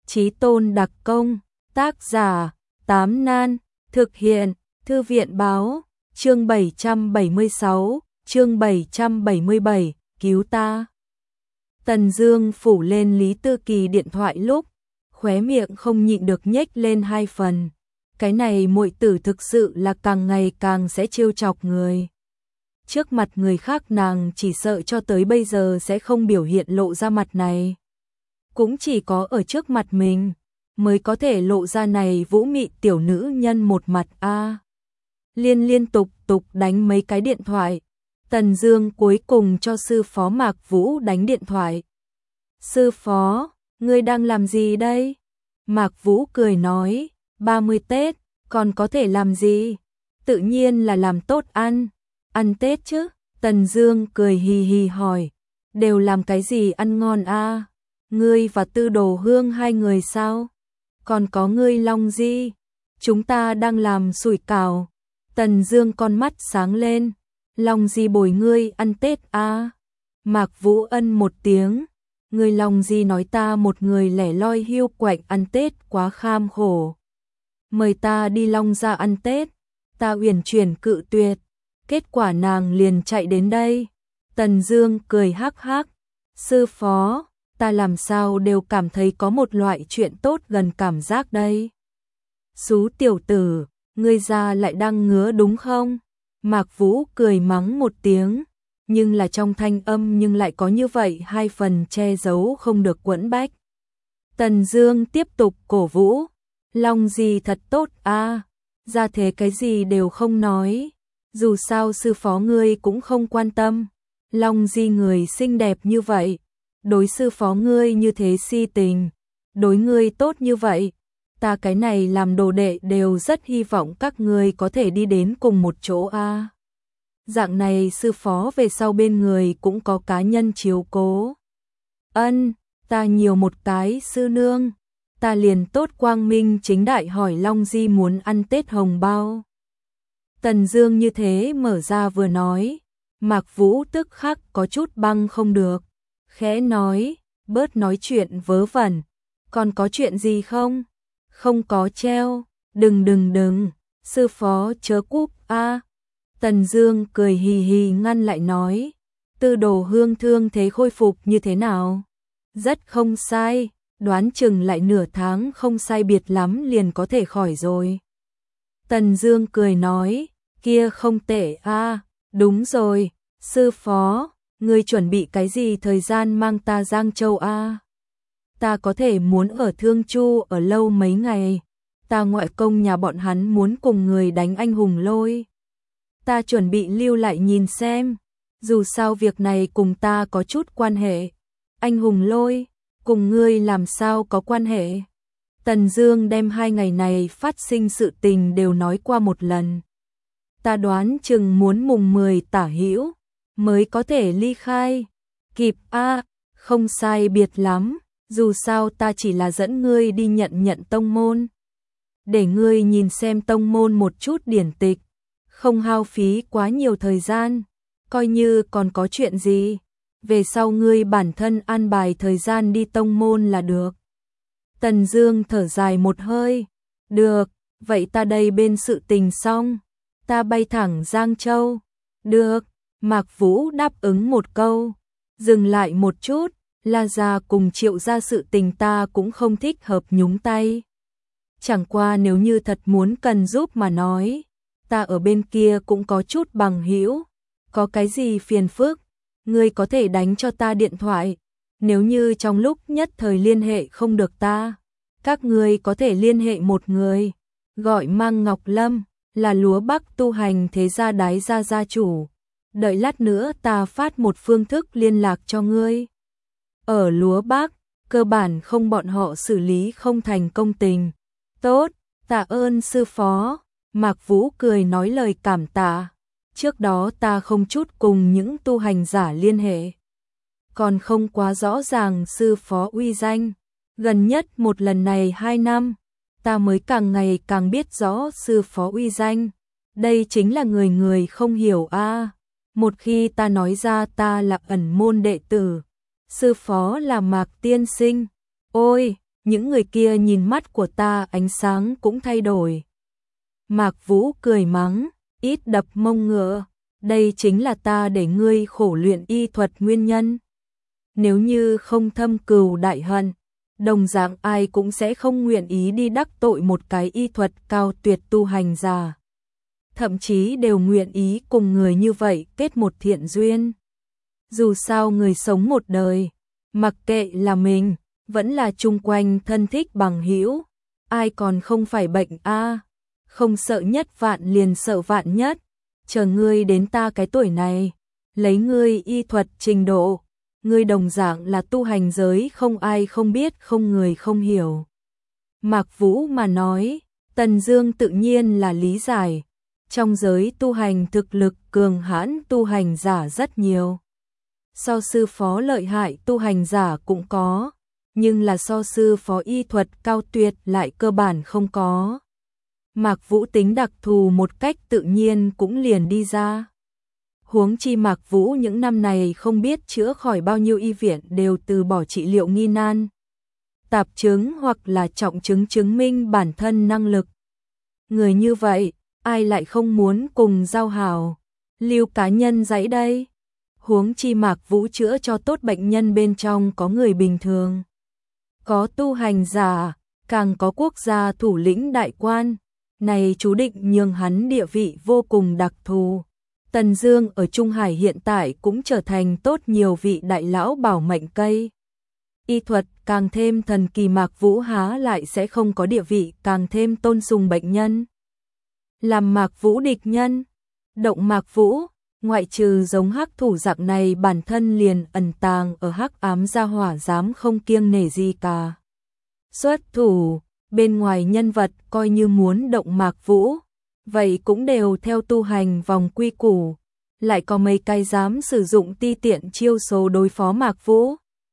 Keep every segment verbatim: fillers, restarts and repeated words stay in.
Chí tôn đặc công, tác giả, Tám Nan, thực hiện, Thư viện báo, chương bảy trăm bảy mươi sáu, chương bảy trăm bảy mươi bảy, cứu ta. Tần Dương phủ lên Lý Tư Kỳ điện thoại lúc, khóe miệng không nhịn được nhếch lên hai phần. Cái này muội tử thực sự là càng ngày càng sẽ trêu chọc người. Trước mặt người khác nàng chỉ sợ cho tới bây giờ sẽ không biểu hiện lộ ra mặt này. Cũng chỉ có ở trước mặt mình mới có thể lộ ra này vũ mị tiểu nữ nhân một mặt a. À. Liên liên tục tục đánh mấy cái điện thoại. Tần Dương cuối cùng cho sư phó Mạc Vũ đánh điện thoại. Sư phó, ngươi đang làm gì đây? Mạc Vũ cười nói, ba mươi Tết, còn có thể làm gì? Tự nhiên là làm tốt ăn. Ăn Tết chứ? Tần Dương cười hì hì hỏi, đều làm cái gì ăn ngon a? À? Ngươi và Tư Đồ Hương hai người sao? Còn có ngươi Long Di, chúng ta đang làm sủi cảo. Tần Dương con mắt sáng lên, Long Di bồi ngươi ăn Tết a? À? Mạc Vũ ân một tiếng, ngươi Long Di nói ta một người lẻ loi hiu quạnh ăn Tết quá kham khổ. Mời ta đi Long gia ăn Tết, ta uyển chuyển cự tuyệt, kết quả nàng liền chạy đến đây. Tần Dương cười hắc hắc, sư phó, ta làm sao đều cảm thấy có một loại chuyện tốt gần cảm giác đây. Xú tiểu tử, ngươi ra lại đang ngứa đúng không? Mạc Vũ cười mắng một tiếng, nhưng là trong thanh âm nhưng lại có như vậy hai phần che giấu không được quẫn bách. Tần Dương tiếp tục cổ vũ, Long gì thật tốt a, à, ra thế cái gì đều không nói, dù sao sư phó ngươi cũng không quan tâm. Long Di người xinh đẹp như vậy, đối sư phó ngươi như thế si tình, đối ngươi tốt như vậy, ta cái này làm đồ đệ đều rất hy vọng các ngươi có thể đi đến cùng một chỗ a. À. Dạng này sư phó về sau bên người cũng có cá nhân chiếu cố. Ân, ta nhiều một cái sư nương, ta liền tốt quang minh chính đại hỏi Long Di muốn ăn Tết hồng bao. Tần Dương như thế mở ra vừa nói, Mạc Vũ tức khắc có chút băng không được, khẽ nói, bớt nói chuyện vớ vẩn, còn có chuyện gì không? Không có treo, đừng đừng đừng, sư phó chớ cúp a. À. Tần Dương cười hì hì ngăn lại nói, Tư Đồ Hương thương thế khôi phục như thế nào? Rất không sai, đoán chừng lại nửa tháng không sai biệt lắm liền có thể khỏi rồi. Tần Dương cười nói, kia không tệ a, à, đúng rồi, sư phó, ngươi chuẩn bị cái gì thời gian mang ta Giang Châu a? À? Ta có thể muốn ở Thương Chu ở lâu mấy ngày, ta ngoại công nhà bọn hắn muốn cùng người đánh anh hùng lôi. Ta chuẩn bị lưu lại nhìn xem, dù sao việc này cùng ta có chút quan hệ. Anh hùng lôi, cùng ngươi làm sao có quan hệ? Tần Dương đem hai ngày này phát sinh sự tình đều nói qua một lần. Ta đoán chừng muốn mùng mười tả hữu mới có thể ly khai. Kịp a, à, không sai biệt lắm, dù sao ta chỉ là dẫn ngươi đi nhận nhận tông môn. Để ngươi nhìn xem tông môn một chút điển tịch, không hao phí quá nhiều thời gian, coi như còn có chuyện gì, về sau ngươi bản thân an bài thời gian đi tông môn là được. Tần Dương thở dài một hơi, được, vậy ta đây bên sự tình xong, ta bay thẳng Giang Châu. Được, Mạc Vũ đáp ứng một câu, dừng lại một chút, La gia cùng Triệu gia sự tình ta cũng không thích hợp nhúng tay. Chẳng qua nếu như thật muốn cần giúp mà nói, ta ở bên kia cũng có chút bằng hữu, có cái gì phiền phức, ngươi có thể đánh cho ta điện thoại, nếu như trong lúc nhất thời liên hệ không được ta, các ngươi có thể liên hệ một người, gọi Mang Ngọc Lâm, là Lúa Bắc tu hành thế gia đái gia gia chủ, đợi lát nữa ta phát một phương thức liên lạc cho ngươi. Ở Lúa Bắc, cơ bản không bọn họ xử lý không thành công tình. Tốt, tạ ơn sư phó. Mạc Vũ cười nói lời cảm tạ. Trước đó ta không chút cùng những tu hành giả liên hệ, còn không quá rõ ràng sư phó uy danh. Gần nhất một lần này hai năm, ta mới càng ngày càng biết rõ sư phó uy danh. Đây chính là người người không hiểu a. À. Một khi ta nói ra ta là ẩn môn đệ tử, sư phó là Mạc tiên sinh, ôi, những người kia nhìn mắt của ta ánh sáng cũng thay đổi. Mạc Vũ cười mắng, ít đập mông ngựa, đây chính là ta để ngươi khổ luyện y thuật nguyên nhân. Nếu như không thâm cừu đại hận, đồng dạng ai cũng sẽ không nguyện ý đi đắc tội một cái y thuật cao tuyệt tu hành giả. Thậm chí đều nguyện ý cùng người như vậy kết một thiện duyên. Dù sao người sống một đời, mặc kệ là mình, vẫn là chung quanh thân thích bằng hữu, ai còn không phải bệnh a? Không sợ nhất vạn liền sợ vạn nhất, chờ ngươi đến ta cái tuổi này, lấy ngươi y thuật trình độ, ngươi đồng dạng là tu hành giới không ai không biết không người không hiểu. Mạc Vũ mà nói, Tần Dương tự nhiên là lý giải, trong giới tu hành thực lực cường hãn tu hành giả rất nhiều. So sư phó lợi hại tu hành giả cũng có, nhưng là so sư phó y thuật cao tuyệt lại cơ bản không có. Mạc Vũ tính đặc thù một cách tự nhiên cũng liền đi ra. Huống chi Mạc Vũ những năm này không biết chữa khỏi bao nhiêu y viện đều từ bỏ trị liệu nghi nan, tạp chứng hoặc là trọng chứng chứng minh bản thân năng lực. Người như vậy, ai lại không muốn cùng giao hảo, lưu cá nhân dãy đây. Huống chi Mạc Vũ chữa cho tốt bệnh nhân bên trong có người bình thường, có tu hành giả, càng có quốc gia thủ lĩnh đại quan, này chú định nhường hắn địa vị vô cùng đặc thù. Tần Dương ở Trung Hải hiện tại cũng trở thành tốt nhiều vị đại lão bảo mệnh cây. Y thuật càng thêm thần kỳ, Mạc Vũ há lại sẽ không có địa vị càng thêm tôn sùng bệnh nhân. Làm Mạc Vũ địch nhân, động Mạc Vũ, ngoại trừ giống hắc thủ giặc này bản thân liền ẩn tàng ở hắc ám gia hỏa dám không kiêng nể gì cả. Xuất thủ, bên ngoài nhân vật coi như muốn động Mạc Vũ, vậy cũng đều theo tu hành vòng quy củ, lại có mấy cái dám sử dụng ti tiện chiêu số đối phó Mạc Vũ.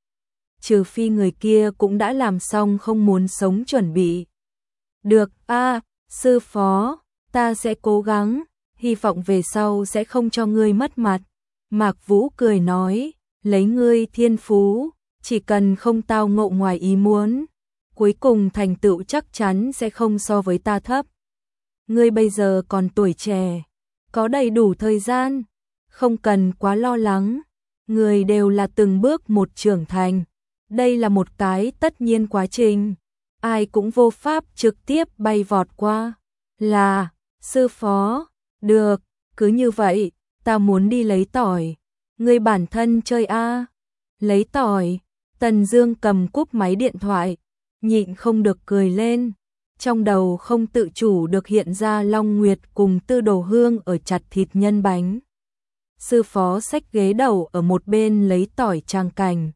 Trừ phi người kia cũng đã làm xong không muốn sống chuẩn bị. Được, a, sư phó, ta sẽ cố gắng, hy vọng về sau sẽ không cho ngươi mất mặt. Mạc Vũ cười nói, lấy ngươi thiên phú, chỉ cần không tao ngộ ngoài ý muốn, cuối cùng thành tựu chắc chắn sẽ không so với ta thấp. Ngươi bây giờ còn tuổi trẻ, có đầy đủ thời gian, không cần quá lo lắng, người đều là từng bước một trưởng thành, đây là một cái tất nhiên quá trình, ai cũng vô pháp trực tiếp bay vọt qua. Là, sư phó, được, cứ như vậy, ta muốn đi lấy tỏi, ngươi bản thân chơi a. Lấy tỏi, Tần Dương cầm cúp máy điện thoại, nhịn không được cười lên. Trong đầu không tự chủ được hiện ra Long Nguyệt cùng Tư Đồ Hương ở chặt thịt nhân bánh. Sư phó xách ghế đầu ở một bên lấy tỏi trang cảnh.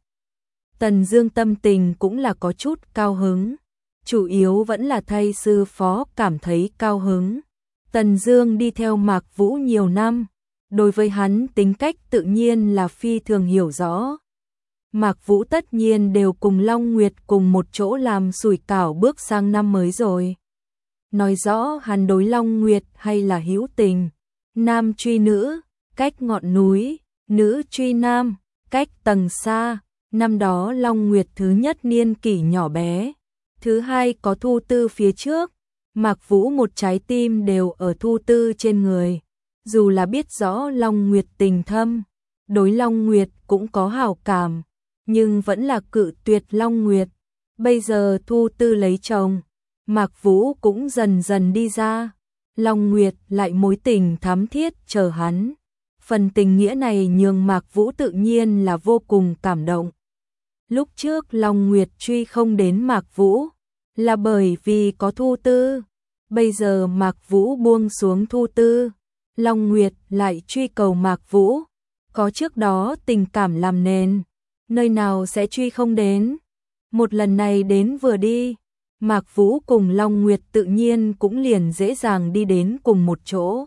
Tần Dương tâm tình cũng là có chút cao hứng, chủ yếu vẫn là thay sư phó cảm thấy cao hứng. Tần Dương đi theo Mạc Vũ nhiều năm, đối với hắn tính cách tự nhiên là phi thường hiểu rõ. Mạc Vũ tất nhiên đều cùng Long Nguyệt cùng một chỗ làm sủi cảo bước sang năm mới rồi. Nói rõ hắn đối Long Nguyệt hay là hữu tình, nam truy nữ, cách ngọn núi, nữ truy nam, cách tầng xa. Năm đó Long Nguyệt thứ nhất niên kỷ nhỏ bé, thứ hai có Thu Tư phía trước, Mạc Vũ một trái tim đều ở Thu Tư trên người. Dù là biết rõ Long Nguyệt tình thâm, đối Long Nguyệt cũng có hảo cảm, nhưng vẫn là cự tuyệt Long Nguyệt. Bây giờ Thu Tư lấy chồng, Mạc Vũ cũng dần dần đi ra, Long Nguyệt lại mối tình thắm thiết chờ hắn. Phần tình nghĩa này nhường Mạc Vũ tự nhiên là vô cùng cảm động. Lúc trước Long Nguyệt truy không đến Mạc Vũ, là bởi vì có Thu Tư. Bây giờ Mạc Vũ buông xuống Thu Tư, Long Nguyệt lại truy cầu Mạc Vũ. Có trước đó tình cảm làm nền, nơi nào sẽ truy không đến. Một lần này đến vừa đi, Mạc Vũ cùng Long Nguyệt tự nhiên cũng liền dễ dàng đi đến cùng một chỗ.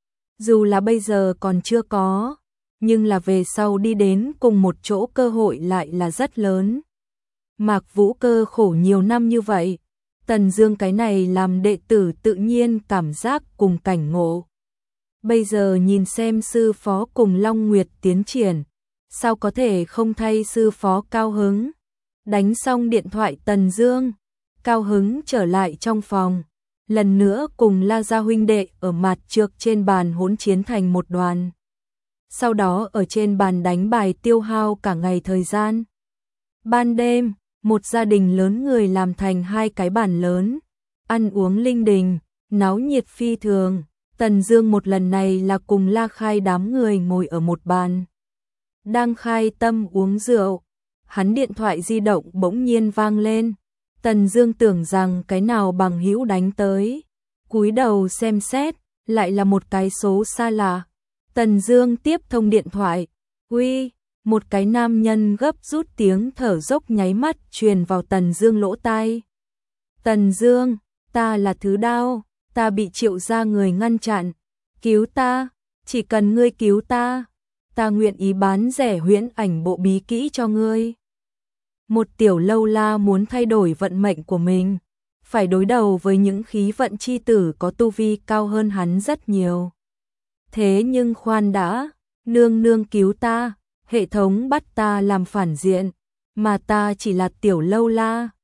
Dù là bây giờ còn chưa có, nhưng là về sau đi đến cùng một chỗ cơ hội lại là rất lớn. Mạc Vũ cơ khổ nhiều năm như vậy, Tần Dương cái này làm đệ tử tự nhiên cảm giác cùng cảnh ngộ. Bây giờ nhìn xem sư phó cùng Long Nguyệt tiến triển, sao có thể không thay sư phó cao hứng. Đánh xong điện thoại Tần Dương, cao hứng trở lại trong phòng, lần nữa cùng La gia huynh đệ ở mặt trược trên bàn hỗn chiến thành một đoàn. Sau đó ở trên bàn đánh bài tiêu hao cả ngày thời gian. Ban đêm, một gia đình lớn người làm thành hai cái bàn lớn, ăn uống linh đình, náo nhiệt phi thường. Tần Dương một lần này là cùng La Khai đám người ngồi ở một bàn. Đang khai tâm uống rượu, hắn điện thoại di động bỗng nhiên vang lên. Tần Dương tưởng rằng cái nào bằng hữu đánh tới, cúi đầu xem xét, lại là một cái số xa lạ. Tần Dương tiếp thông điện thoại, "Uy", một cái nam nhân gấp rút tiếng thở dốc nháy mắt truyền vào Tần Dương lỗ tai. "Tần Dương, ta là Thứ Đao, ta bị Triệu gia người ngăn chặn, cứu ta, chỉ cần ngươi cứu ta, ta nguyện ý bán rẻ huyễn ảnh bộ bí kỹ cho ngươi." Một tiểu lâu la muốn thay đổi vận mệnh của mình, phải đối đầu với những khí vận chi tử có tu vi cao hơn hắn rất nhiều. Thế nhưng khoan đã, nương nương cứu ta, hệ thống bắt ta làm phản diện, mà ta chỉ là tiểu lâu la,